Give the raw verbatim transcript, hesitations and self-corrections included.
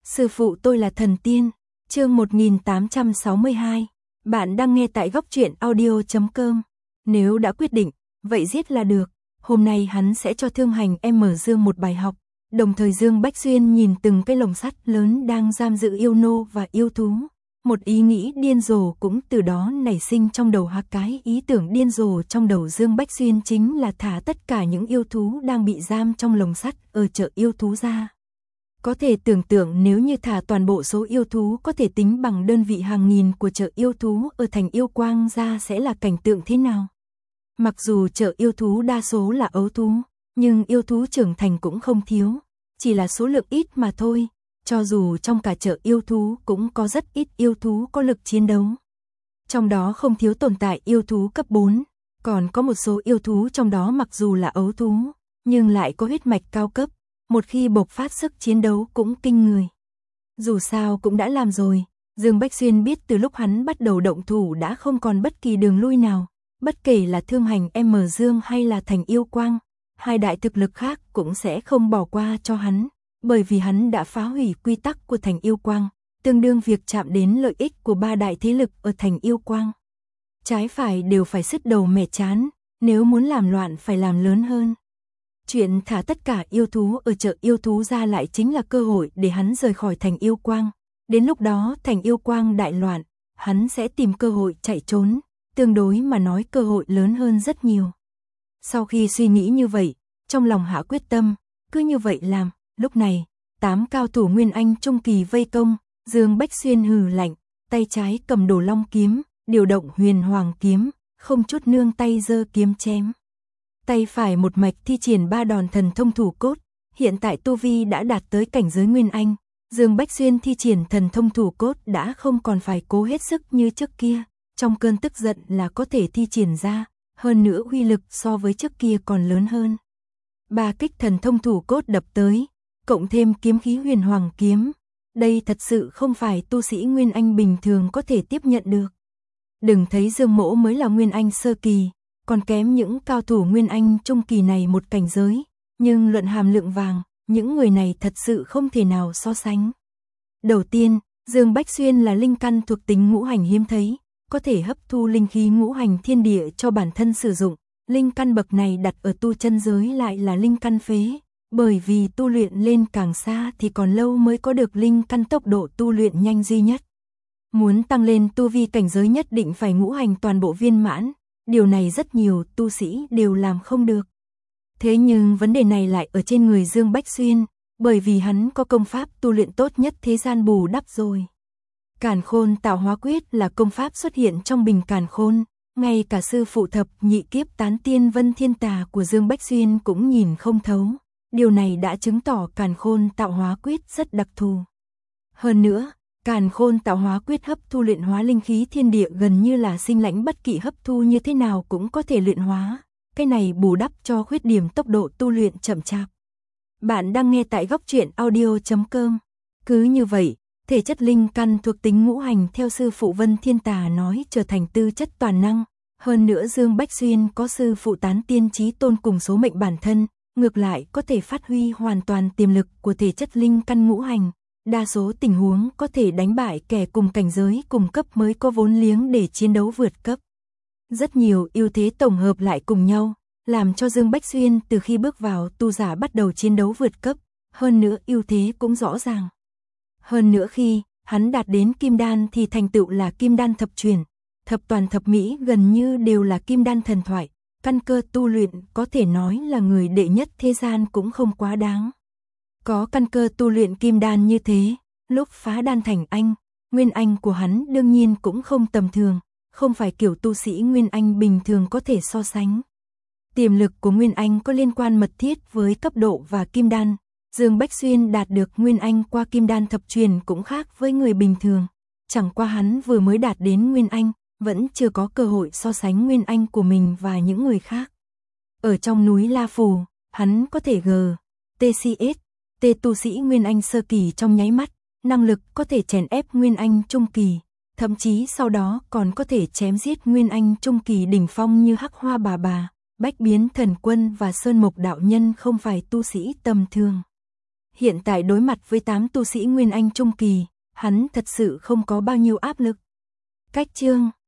Sư phụ tôi là thần tiên. Chương một nghìn tám trăm sáu mươi hai. Bạn đang nghe tại góc truyện audio chấm com. Nếu đã quyết định, vậy giết là được. Hôm nay hắn sẽ cho Thương Hành em mở Dương một bài học. Đồng thời Dương Bách Xuyên nhìn từng cái lồng sắt lớn đang giam giữ yêu nô và yêu thú. Một ý nghĩ điên rồ cũng từ đó nảy sinh trong đầu hắn. Cái ý tưởng điên rồ trong đầu Dương Bách Xuyên chính là thả tất cả những yêu thú đang bị giam trong lồng sắt ở chợ yêu thú ra. Có thể tưởng tượng nếu như thả toàn bộ số yêu thú có thể tính bằng đơn vị hàng nghìn của chợ yêu thú ở thành Yêu Quang ra sẽ là cảnh tượng thế nào. Mặc dù chợ yêu thú đa số là ấu thú, nhưng yêu thú trưởng thành cũng không thiếu, chỉ là số lượng ít mà thôi. Cho dù trong cả chợ yêu thú cũng có rất ít yêu thú có lực chiến đấu. Trong đó không thiếu tồn tại yêu thú cấp bốn, còn có một số yêu thú trong đó mặc dù là ấu thú, nhưng lại có huyết mạch cao cấp, một khi bộc phát sức chiến đấu cũng kinh người. Dù sao cũng đã làm rồi, Dương Bách Xuyên biết từ lúc hắn bắt đầu động thủ đã không còn bất kỳ đường lui nào, bất kể là Thương Hành em mở Dương hay là thành Yêu Quang, hai đại thực lực khác cũng sẽ không bỏ qua cho hắn. Bởi vì hắn đã phá hủy quy tắc của thành Yêu Quang, tương đương việc chạm đến lợi ích của ba đại thế lực ở thành Yêu Quang. Trái phải đều phải sứt đầu mẻ chán, nếu muốn làm loạn phải làm lớn hơn. Chuyện thả tất cả yêu thú ở chợ yêu thú ra lại chính là cơ hội để hắn rời khỏi thành Yêu Quang. Đến lúc đó thành Yêu Quang đại loạn, hắn sẽ tìm cơ hội chạy trốn, tương đối mà nói cơ hội lớn hơn rất nhiều. Sau khi suy nghĩ như vậy, trong lòng hạ quyết tâm, cứ như vậy làm. Lúc này, tám cao thủ Nguyên Anh trung kỳ vây công, Dương Bách Xuyên hừ lạnh, tay trái cầm Đồ Long kiếm, điều động Huyền Hoàng kiếm, không chút nương tay giơ kiếm chém. Tay phải một mạch thi triển ba đòn thần thông thủ cốt, hiện tại tu vi đã đạt tới cảnh giới Nguyên Anh, Dương Bách Xuyên thi triển thần thông thủ cốt đã không còn phải cố hết sức như trước kia, trong cơn tức giận là có thể thi triển ra, hơn nữa uy lực so với trước kia còn lớn hơn. Ba kích thần thông thủ cốt đập tới, cộng thêm kiếm khí Huyền Hoàng kiếm, đây thật sự không phải tu sĩ Nguyên Anh bình thường có thể tiếp nhận được. Đừng thấy Dương Mỗ mới là Nguyên Anh sơ kỳ, còn kém những cao thủ Nguyên Anh trung kỳ này một cảnh giới, nhưng luận hàm lượng vàng, những người này thật sự không thể nào so sánh. Đầu tiên, Dương Bách Xuyên là linh căn thuộc tính ngũ hành hiếm thấy, có thể hấp thu linh khí ngũ hành thiên địa cho bản thân sử dụng, linh căn bậc này đặt ở tu chân giới lại là linh căn phế. Bởi vì tu luyện lên càng xa thì còn lâu mới có được linh căn tốc độ tu luyện nhanh duy nhất. Muốn tăng lên tu vi cảnh giới nhất định phải ngũ hành toàn bộ viên mãn, điều này rất nhiều tu sĩ đều làm không được. Thế nhưng vấn đề này lại ở trên người Dương Bách Xuyên, bởi vì hắn có công pháp tu luyện tốt nhất thế gian bù đắp rồi. Càn Khôn Tạo Hóa Quyết là công pháp xuất hiện trong bình Càn Khôn, ngay cả sư phụ thập nhị kiếp tán tiên Vân Thiên Tà của Dương Bách Xuyên cũng nhìn không thấu. Điều này đã chứng tỏ Càn Khôn Tạo Hóa Quyết rất đặc thù. Hơn nữa, Càn Khôn Tạo Hóa Quyết hấp thu luyện hóa linh khí thiên địa gần như là sinh lãnh bất kỵ, hấp thu như thế nào cũng có thể luyện hóa. Cái này bù đắp cho khuyết điểm tốc độ tu luyện chậm chạp. Bạn đang nghe tại góc truyện audio chấm com. Cứ như vậy, thể chất linh căn thuộc tính ngũ hành theo sư phụ Vân Thiên Tà nói trở thành tư chất toàn năng. Hơn nữa Dương Bách Xuyên có sư phụ tán tiên chí tôn cùng số mệnh bản thân. Ngược lại có thể phát huy hoàn toàn tiềm lực của thể chất linh căn ngũ hành, đa số tình huống có thể đánh bại kẻ cùng cảnh giới cùng cấp mới có vốn liếng để chiến đấu vượt cấp. Rất nhiều ưu thế tổng hợp lại cùng nhau, làm cho Dương Bách Xuyên từ khi bước vào tu giả bắt đầu chiến đấu vượt cấp, hơn nữa ưu thế cũng rõ ràng. Hơn nữa khi hắn đạt đến kim đan thì thành tựu là kim đan thập truyền, thập toàn thập mỹ gần như đều là kim đan thần thoại. Căn cơ tu luyện có thể nói là người đệ nhất thế gian cũng không quá đáng. Có căn cơ tu luyện kim đan như thế, lúc phá đan thành anh, Nguyên Anh của hắn đương nhiên cũng không tầm thường, không phải kiểu tu sĩ Nguyên Anh bình thường có thể so sánh. Tiềm lực của Nguyên Anh có liên quan mật thiết với cấp độ và kim đan. Dương Bách Xuyên đạt được Nguyên Anh qua kim đan thập truyền cũng khác với người bình thường. Chẳng qua hắn vừa mới đạt đến Nguyên Anh, vẫn chưa có cơ hội so sánh Nguyên Anh của mình và những người khác. Ở trong núi La Phù, hắn có thể G, T C S, T tu sĩ Nguyên Anh sơ kỳ trong nháy mắt, năng lực có thể chèn ép Nguyên Anh trung kỳ, thậm chí sau đó còn có thể chém giết Nguyên Anh trung kỳ đỉnh phong như Hắc Hoa Bà Bà, Bách Biến Thần Quân và Sơn Mộc Đạo Nhân không phải tu sĩ tầm thường. hiện tại đối mặt với tám tu sĩ Nguyên Anh Trung Kỳ, hắn thật sự không có bao nhiêu áp lực. Cách chương